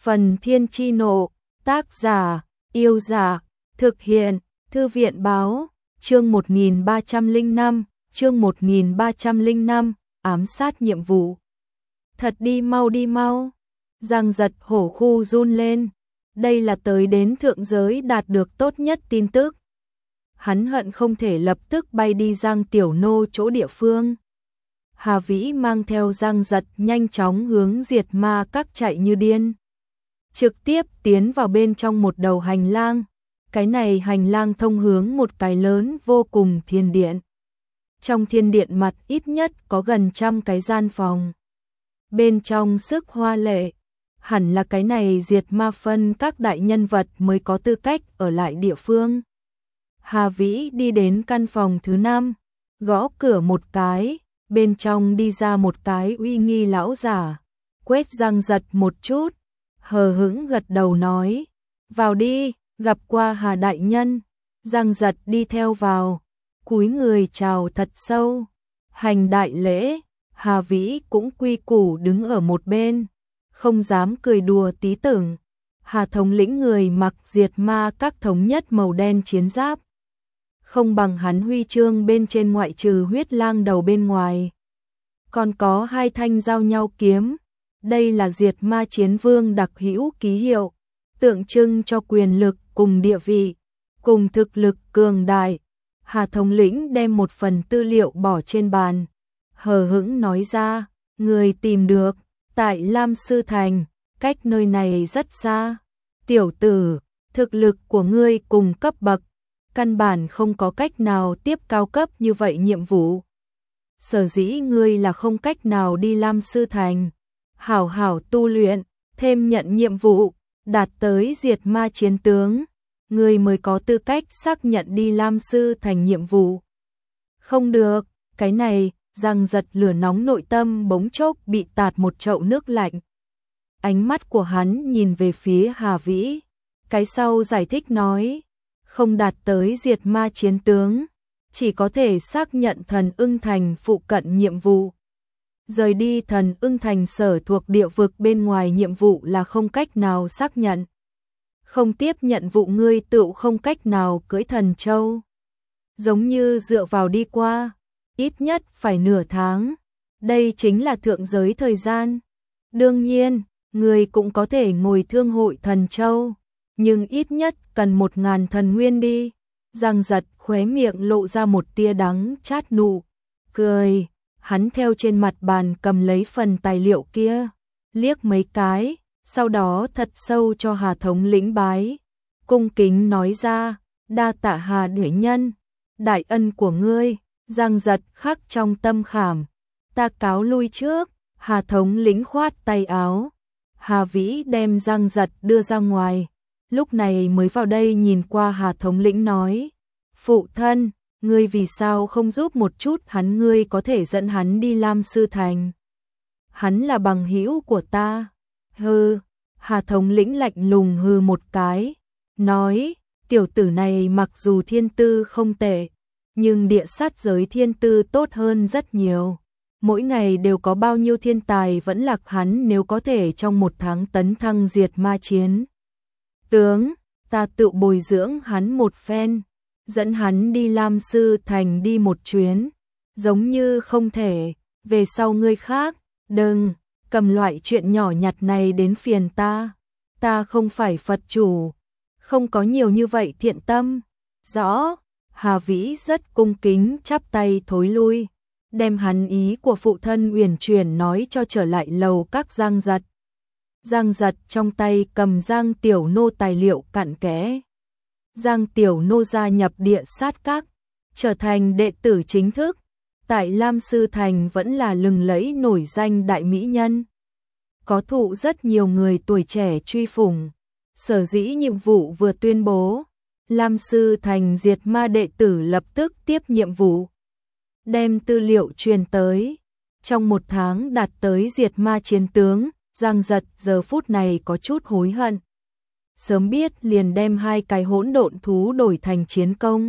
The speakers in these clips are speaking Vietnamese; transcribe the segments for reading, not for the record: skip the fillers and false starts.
Phần Thiên Chi Nộ, tác giả, Yêu Giả, thực hiện, Thư viện Báo, chương 1305, ám sát nhiệm vụ. Thật đi mau. Giang Giật hổ khu run lên, đây là tới đến thượng giới đạt được tốt nhất tin tức. Hắn hận không thể lập tức bay đi Giang Tiểu Nô chỗ địa phương. Hà Vĩ mang theo Giang Giật nhanh chóng hướng Diệt Ma Các chạy như điên. Trực tiếp tiến vào bên trong một đầu hành lang. Cái này hành lang thông hướng một cái lớn vô cùng thiên điện. Trong thiên điện mặt ít nhất có gần 100 cái gian phòng. Bên trong sức hoa lệ, hẳn là cái này Diệt Ma phân các đại nhân vật mới có tư cách ở lại địa phương. Hà Vĩ đi đến căn phòng thứ 5, gõ cửa một cái, bên trong đi ra một cái uy nghi lão giả, quét Giang Giật một chút, hờ hững gật đầu nói, vào đi, gặp qua Hà đại nhân. Giang Giật đi theo vào, cúi người chào thật sâu, hành đại lễ. Hà Vĩ cũng quy củ đứng ở một bên, không dám cười đùa tí tưởng. Hà thống lĩnh người mặc Diệt Ma Các thống nhất màu đen chiến giáp, không bằng hắn huy chương bên trên ngoại trừ huyết lang đầu bên ngoài. Còn có 2 thanh giao nhau kiếm, đây là Diệt Ma Chiến Vương đặc hữu ký hiệu, tượng trưng cho quyền lực cùng địa vị, cùng thực lực cường đại. Hà thống lĩnh đem một phần tư liệu bỏ trên bàn, hờ hững nói ra, người tìm được, tại Lam Sư Thành, cách nơi này rất xa. Tiểu tử, thực lực của ngươi cùng cấp bậc, căn bản không có cách nào tiếp cao cấp như vậy nhiệm vụ. Sở dĩ ngươi là không cách nào đi Lam Sư Thành, hảo hảo tu luyện, thêm nhận nhiệm vụ, đạt tới Diệt Ma chiến tướng, ngươi mới có tư cách xác nhận đi Lam Sư Thành nhiệm vụ. Không được, cái này, Giang Giật lửa nóng nội tâm bỗng chốc bị tạt một chậu nước lạnh. Ánh mắt của hắn nhìn về phía Hà Vĩ, cái sau giải thích nói, không đạt tới Diệt Ma chiến tướng, chỉ có thể xác nhận Thần Ưng Thành phụ cận nhiệm vụ. Rời đi Thần Ưng Thành sở thuộc địa vực bên ngoài nhiệm vụ là không cách nào xác nhận. Không tiếp nhận vụ ngươi tựu không cách nào cưỡi Thần Châu. Giống như dựa vào đi qua, ít nhất phải nửa tháng. Đây chính là thượng giới thời gian. Đương nhiên, ngươi cũng có thể ngồi thương hội Thần Châu, nhưng ít nhất cần 1000 thần nguyên đi. Giang Giật khóe miệng lộ ra một tia đắng chát nụ cười, hắn theo trên mặt bàn cầm lấy phần tài liệu kia, liếc mấy cái, sau đó thật sâu cho Hà thống lĩnh bái, cung kính nói ra, đa tạ Hà đại nhân, đại ân của ngươi. Giang Giật khắc trong tâm khảm, ta cáo lui trước. Hà thống lĩnh khoát tay áo, Hà Vĩ đem Giang Giật đưa ra ngoài, lúc này mới vào đây nhìn qua Hà thống lĩnh nói, phụ thân, ngươi vì sao không giúp một chút hắn, ngươi có thể dẫn hắn đi Lam Sư Thành. Hắn là bằng hữu của ta. Hừ. Hà thống lĩnh lạnh lùng hừ một cái, nói, tiểu tử này mặc dù thiên tư không tệ, nhưng địa sát giới thiên tư tốt hơn rất nhiều. Mỗi ngày đều có bao nhiêu thiên tài vẫn lạc hắn, nếu có thể trong 1 tháng tấn thăng Diệt Ma chiến tướng, ta tự bồi dưỡng hắn một phen, dẫn hắn đi Lam Sư Thành đi một chuyến, giống như không thể. Về sau ngươi khác, đừng cầm loại chuyện nhỏ nhặt này đến phiền ta. Ta không phải Phật chủ, không có nhiều như vậy thiện tâm. Rõ. Hà Vĩ rất cung kính chắp tay thối lui, đem hắn ý của phụ thân uyển chuyển nói cho trở lại lầu các Giang Giật. Giang Giật trong tay cầm Giang Tiểu Nô tài liệu cặn kẽ. Giang Tiểu Nô gia nhập địa sát các, trở thành đệ tử chính thức, tại Lam Sư Thành vẫn là lừng lẫy nổi danh đại mỹ nhân, có thụ rất nhiều người tuổi trẻ truy phủng. Sở dĩ nhiệm vụ vừa tuyên bố, Lam Sư Thành Diệt Ma đệ tử lập tức tiếp nhiệm vụ, đem tư liệu truyền tới. Trong 1 tháng đạt tới Diệt Ma chiến tướng, Giang Giật giờ phút này có chút hối hận. Sớm biết liền đem 2 cái hỗn độn thú đổi thành chiến công,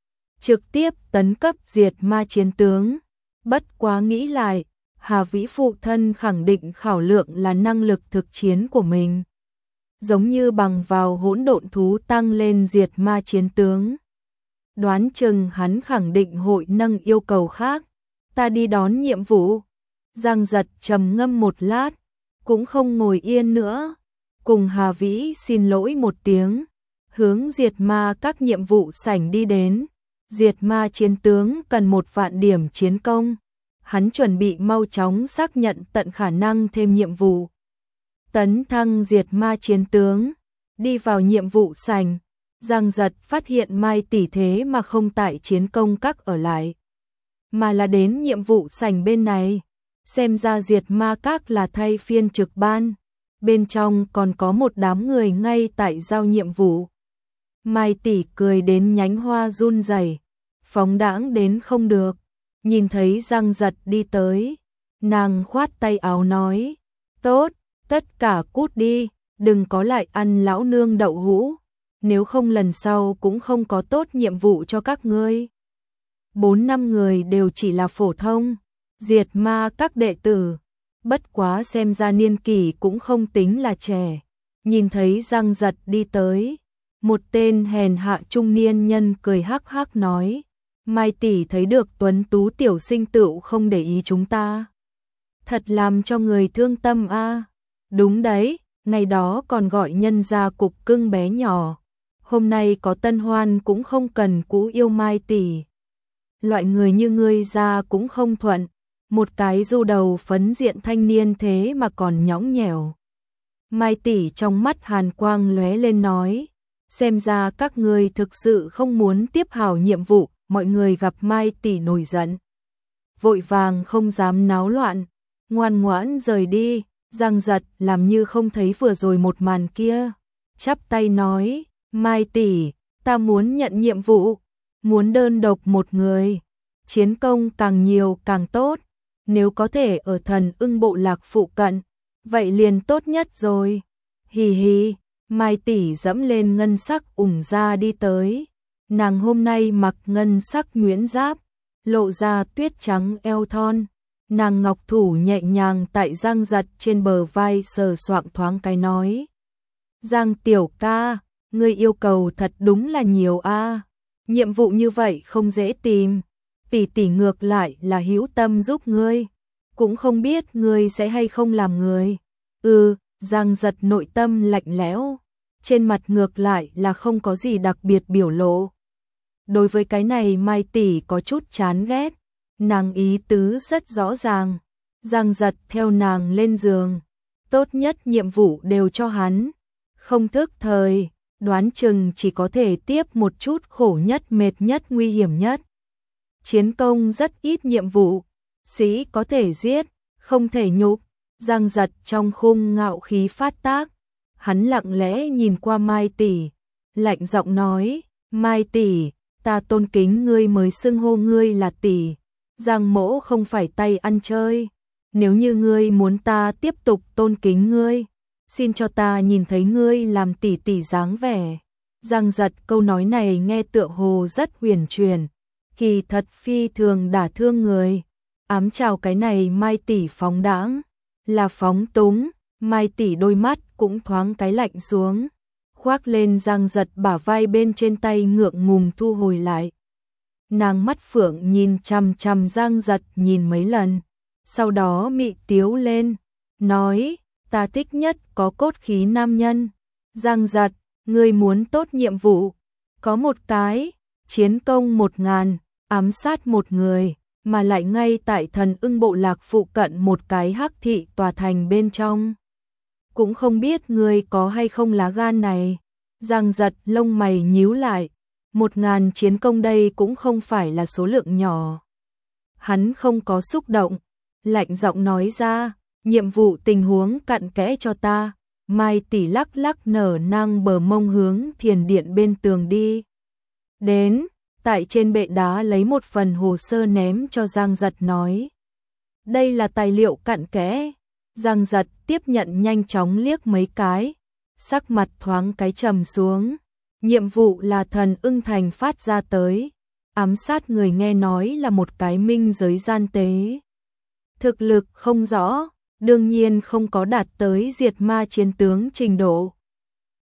trực tiếp tấn cấp Diệt Ma chiến tướng. Bất quá nghĩ lại, Hà Vĩ phụ thân khẳng định khảo lượng là năng lực thực chiến của mình. giống như bằng vào hỗn độn thú tăng lên diệt ma chiến tướng. Đoán chừng hắn khẳng định hội nâng yêu cầu khác. Ta đi đón nhiệm vụ. Giang Giật trầm ngâm một lát, cũng không ngồi yên nữa, cùng Hà Vĩ xin lỗi một tiếng, hướng diệt ma các nhiệm vụ sảnh đi đến. Diệt ma chiến tướng cần 1.000 điểm chiến công, hắn chuẩn bị mau chóng xác nhận tận khả năng thêm nhiệm vụ. Tấn thăng diệt ma chiến tướng, đi vào nhiệm vụ sảnh, Giang Giật phát hiện Mai tỷ thế mà không tại chiến công các ở lại, mà là đến nhiệm vụ sảnh bên này. Xem ra diệt ma các là thay phiên trực ban, bên trong còn có một đám người ngay tại giao nhiệm vụ. Mai tỷ cười đến nhánh hoa run rẩy, phóng đãng đến không được. Nhìn thấy Giang Giật đi tới, nàng khoát tay áo nói, tốt, tất cả cút đi, đừng có lại ăn lão nương đậu hũ, nếu không lần sau cũng không có tốt nhiệm vụ cho các ngươi. 4-5 người đều chỉ là phổ thông diệt ma các đệ tử, bất quá xem ra niên kỷ cũng không tính là trẻ. Nhìn thấy Giang Giật đi tới, một tên hèn hạ trung niên nhân cười hắc hắc nói, Mai tỷ thấy được tuấn tú tiểu sinh tựu không để ý chúng ta, thật làm cho người thương tâm a. Đúng đấy, ngày đó còn gọi nhân ra cục cưng bé nhỏ, hôm nay có tân hoan cũng không cần cũ yêu Mai tỷ. Loại người như ngươi ra cũng không thuận, một cái du đầu phấn diện thanh niên thế mà còn nhõng nhẽo. Mai tỷ trong mắt hàn quang lóe lên nói, xem ra các ngươi thực sự không muốn tiếp hảo nhiệm vụ. Mọi người gặp Mai tỷ nổi giận, vội vàng không dám náo loạn, ngoan ngoãn rời đi. Giang Giật làm như không thấy vừa rồi một màn kia, chắp tay nói, Mai tỷ, ta muốn nhận nhiệm vụ, muốn đơn độc một người, chiến công càng nhiều càng tốt, nếu có thể ở Thần Ưng bộ lạc phụ cận, vậy liền tốt nhất rồi. Hì hì, Mai tỷ dẫm lên ngân sắc ủng ra đi tới. Nàng hôm nay mặc ngân sắc nhuyễn giáp, lộ ra tuyết trắng eo thon. Nàng ngọc thủ nhẹ nhàng tại Giang Giật trên bờ vai sờ soạng thoáng cái nói, Giang tiểu ca, ngươi yêu cầu thật đúng là nhiều a. Nhiệm vụ như vậy không dễ tìm, tỷ tỷ ngược lại là hữu tâm giúp ngươi, cũng không biết ngươi sẽ hay không làm người. Giang Giật nội tâm lạnh lẽo, trên mặt ngược lại là không có gì đặc biệt biểu lộ. Đối với cái này Mai tỷ có chút chán ghét, nàng ý tứ rất rõ ràng. Giang Giật theo nàng lên giường, tốt nhất nhiệm vụ đều cho hắn, không thức thời, đoán chừng chỉ có thể tiếp một chút khổ nhất mệt nhất nguy hiểm nhất. Chiến công rất ít nhiệm vụ, sĩ có thể giết, không thể nhục. Giang Giật trong khung ngạo khí phát tác, hắn lặng lẽ nhìn qua Mai tỷ, lạnh giọng nói, Mai tỷ, ta tôn kính ngươi mới xưng hô ngươi là tỷ, Giang mỗ không phải tay ăn chơi, nếu như ngươi muốn ta tiếp tục tôn kính ngươi, xin cho ta nhìn thấy ngươi làm tỷ tỷ dáng vẻ. Giang Giật câu nói này nghe tựa hồ rất huyền truyền, kỳ thật phi thường đả thương người, ám chào cái này Mai tỷ phóng đãng, là phóng túng. Mai tỷ đôi mắt cũng thoáng cái lạnh xuống, khoác lên Giang Giật bả vai bên trên tay ngượng ngùng thu hồi lại. Nàng mắt phượng nhìn chằm chằm Giang Giật nhìn mấy lần, sau đó mị tiếu lên, nói, ta thích nhất có cốt khí nam nhân. Giang Giật, ngươi muốn tốt nhiệm vụ, có một cái, chiến công 1000, ám sát một người, mà lại ngay tại Thần Ưng bộ lạc phụ cận một cái hắc thị tòa thành bên trong. Cũng không biết ngươi có hay không lá gan này. Giang Giật lông mày nhíu lại, 1000 chiến công đây cũng không phải là số lượng nhỏ. Hắn không có xúc động, lạnh giọng nói ra, nhiệm vụ tình huống cặn kẽ cho ta. Mai tỷ lắc lắc nở nang bờ mông hướng thiền điện bên tường đi. Đến, tại trên bệ đá lấy một phần hồ sơ ném cho Giang Giật nói, đây là tài liệu cặn kẽ. Giang Giật tiếp nhận nhanh chóng liếc mấy cái, sắc mặt thoáng cái trầm xuống. Nhiệm vụ là Thần Ưng thành phát ra tới, ám sát người nghe nói là một cái minh giới gian tế. Thực lực không rõ, đương nhiên không có đạt tới diệt ma chiến tướng trình độ.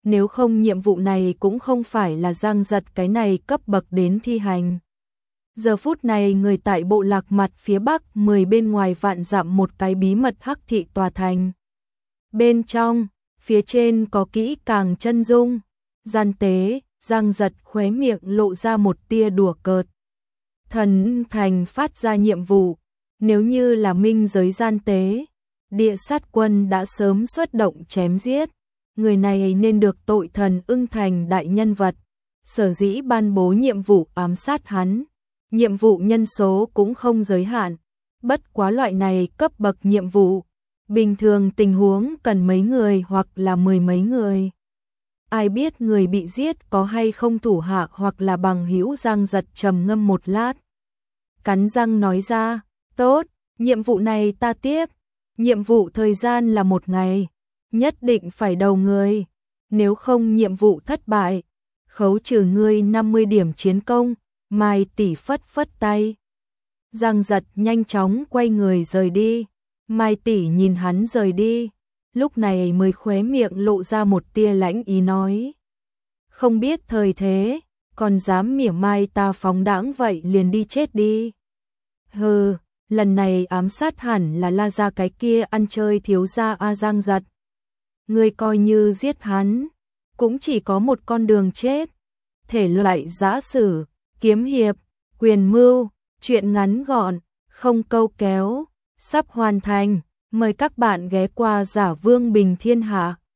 nếu không nhiệm vụ này cũng không phải là Giang Giật cái này cấp bậc đến thi hành. Giờ phút này người tại bộ lạc mặt phía bắc 10 bên ngoài vạn dặm một cái bí mật hắc thị tòa thành. Bên trong, phía trên có kỹ càng chân dung, gian tế, Giang Giật khóe miệng lộ ra một tia đùa cợt. Thần thành phát ra nhiệm vụ, nếu như là minh giới gian tế, địa sát quân đã sớm xuất động chém giết, người này nên được tội thần ưng thành đại nhân vật, sở dĩ ban bố nhiệm vụ ám sát hắn. Nhiệm vụ nhân số cũng không giới hạn, bất quá loại này cấp bậc nhiệm vụ, bình thường tình huống cần mấy người hoặc là 10 mấy người. Ai biết người bị giết có hay không thủ hạ hoặc là bằng hữu. Giang Giật trầm ngâm một lát, cắn răng nói ra, tốt, nhiệm vụ này ta tiếp, nhiệm vụ thời gian là 1 ngày, nhất định phải đầu người, nếu không nhiệm vụ thất bại, khấu trừ ngươi 50 điểm chiến công. Mai tỷ phất phất tay. Giang Giật nhanh chóng quay người rời đi. Mai tỷ nhìn hắn rời đi, lúc này mới khóe miệng lộ ra một tia lãnh ý nói. Không biết thời thế, còn dám mỉa mai ta phóng đãng vậy liền đi chết đi. Hừ, lần này ám sát hẳn là La Gia cái kia ăn chơi thiếu gia a. Giang Giật. Ngươi coi như giết hắn, cũng chỉ có một con đường chết. Thể loại giã sử, kiếm hiệp, quyền mưu, truyện ngắn gọn, không câu kéo, sắp hoàn thành. Mời các bạn ghé qua Giả Vương Bình Thiên Hạ.